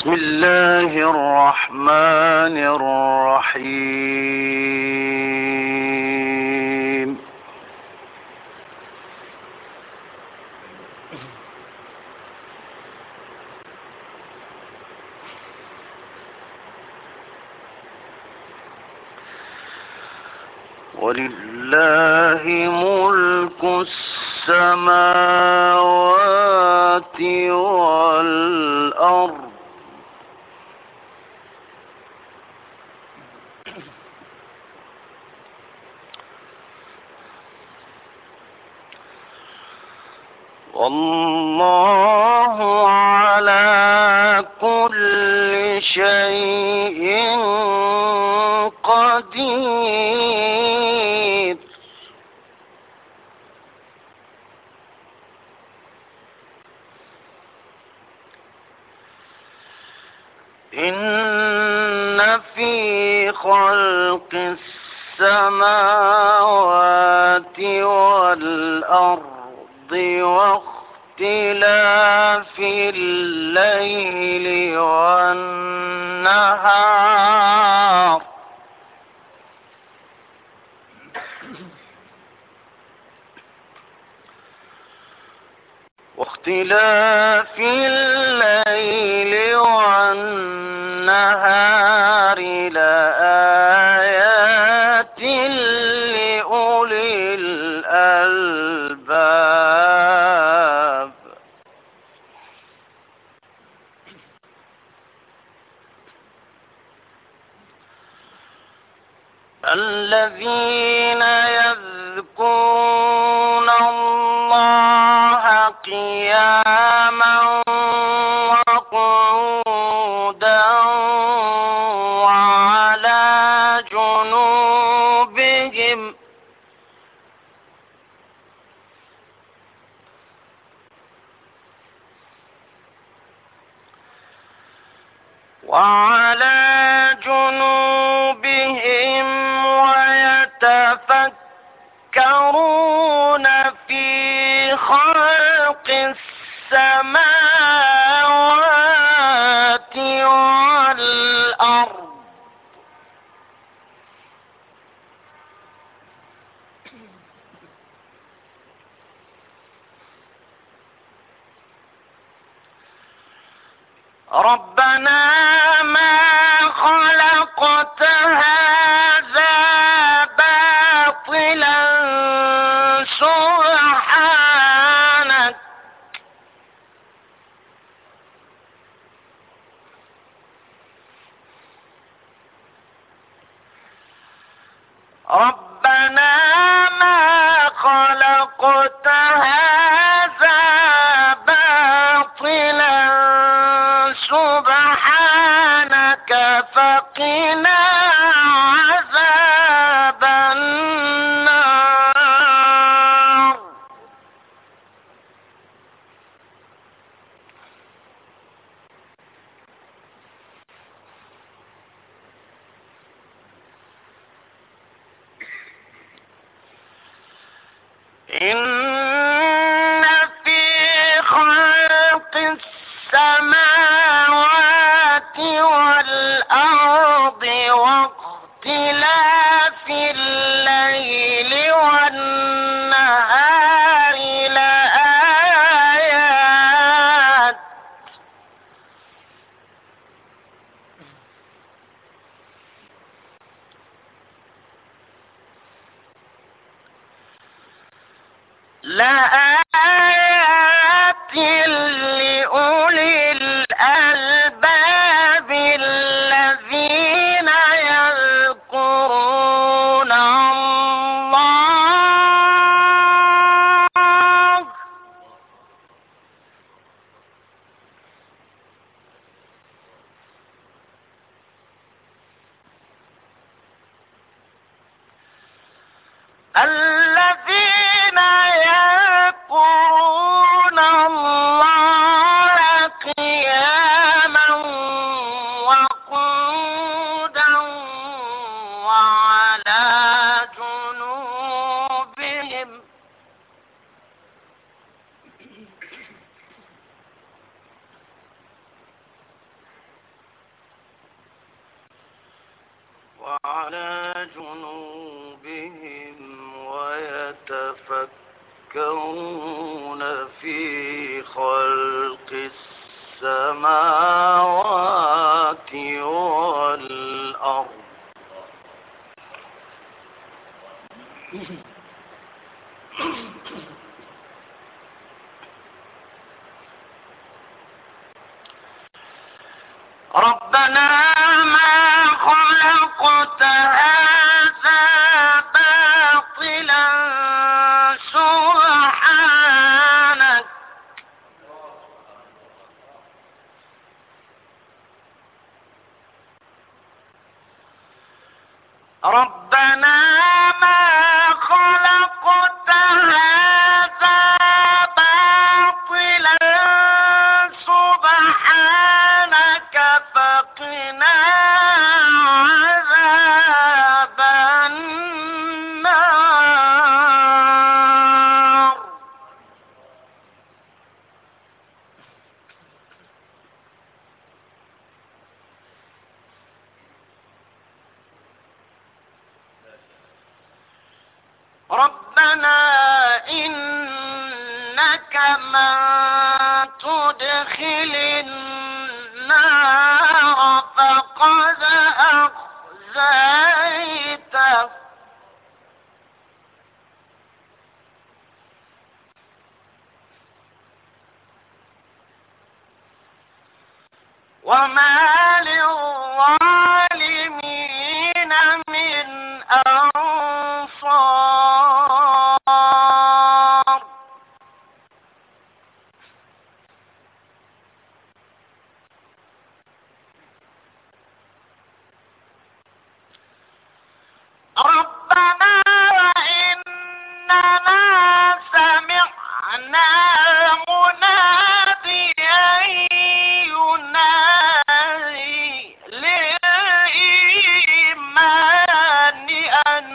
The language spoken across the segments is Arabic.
بسم الله الرحمن الرحيم. ولله ملك السماوات والأرض والله على كل شيء قدير. إن في خلق السماوات والأرض واختلاف الليل والنهار لآيات لأولي الألباب. الذين يذكرون الله قياما وقعودا وعلى جنوبهم ويتفكرون في خلق السماوات والأرض ربنا ما خلقت هذا باطلا سبحانك ربنا ما خلقت هذا باطلا سبحانك فقنا عذاب النار. إن في خلق السماوات والأرض واختلاف الليل والنهار لآيات لأولي الألباب الذين يذكرون الله الذين يذكرون الله قياما وقعودا وعلى جنوبهم على جنوبهم ويتفكرون في خلق السماوات والأرض ربنا ما خلقت هذا باطلا سبحانك ربنا ما خلقت هذا باطلا سبحانك فقنا عذاب النار ربنا إنك من تدخل النار فقد أخزيته وما للظالمين من أنصار ربنا إننا سمعنا مناديا ينادي للإيمان أن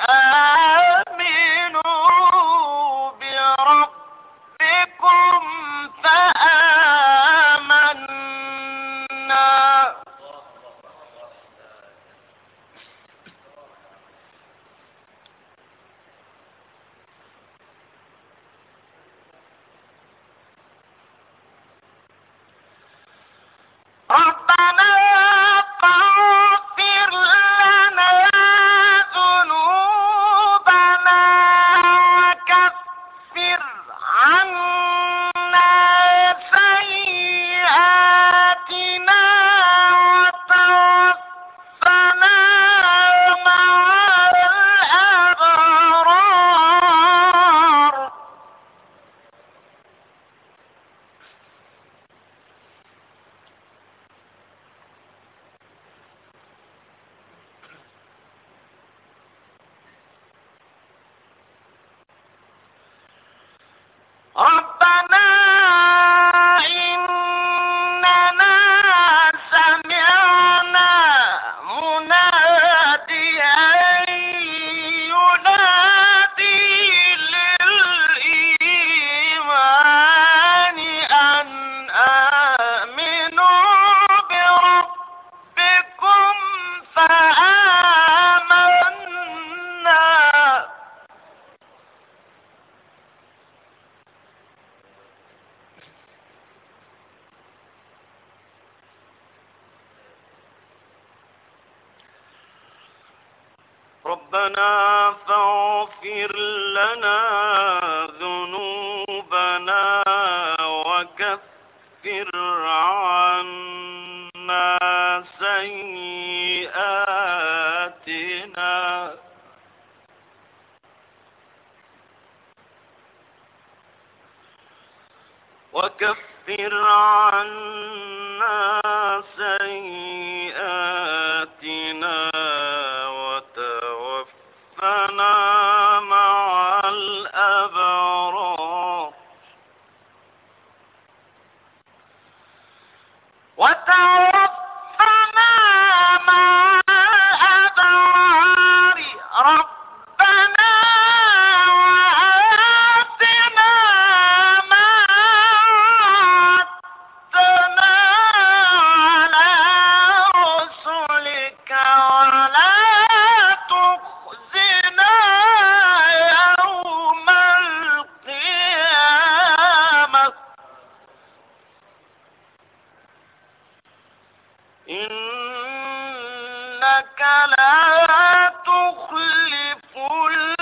آمنوا بربكم فآمنا ربنا فاغفر لنا ذنوبنا وكفر عنا سيئاتنا وتوفنا مع الأبرار ربنا إننا سمعنا مناديا ينادي للإيمان أن آمنوا بربكم فآمنا ربنا فاغفر لنا ذنوبنا وكفر عنا سيئاتنا وكفر عنا سيئاتنا وتوفنا مع الأبرار وتوفنا مع الأبرار ربنا وآتنا ما وعدتنا على إنك لا تخلف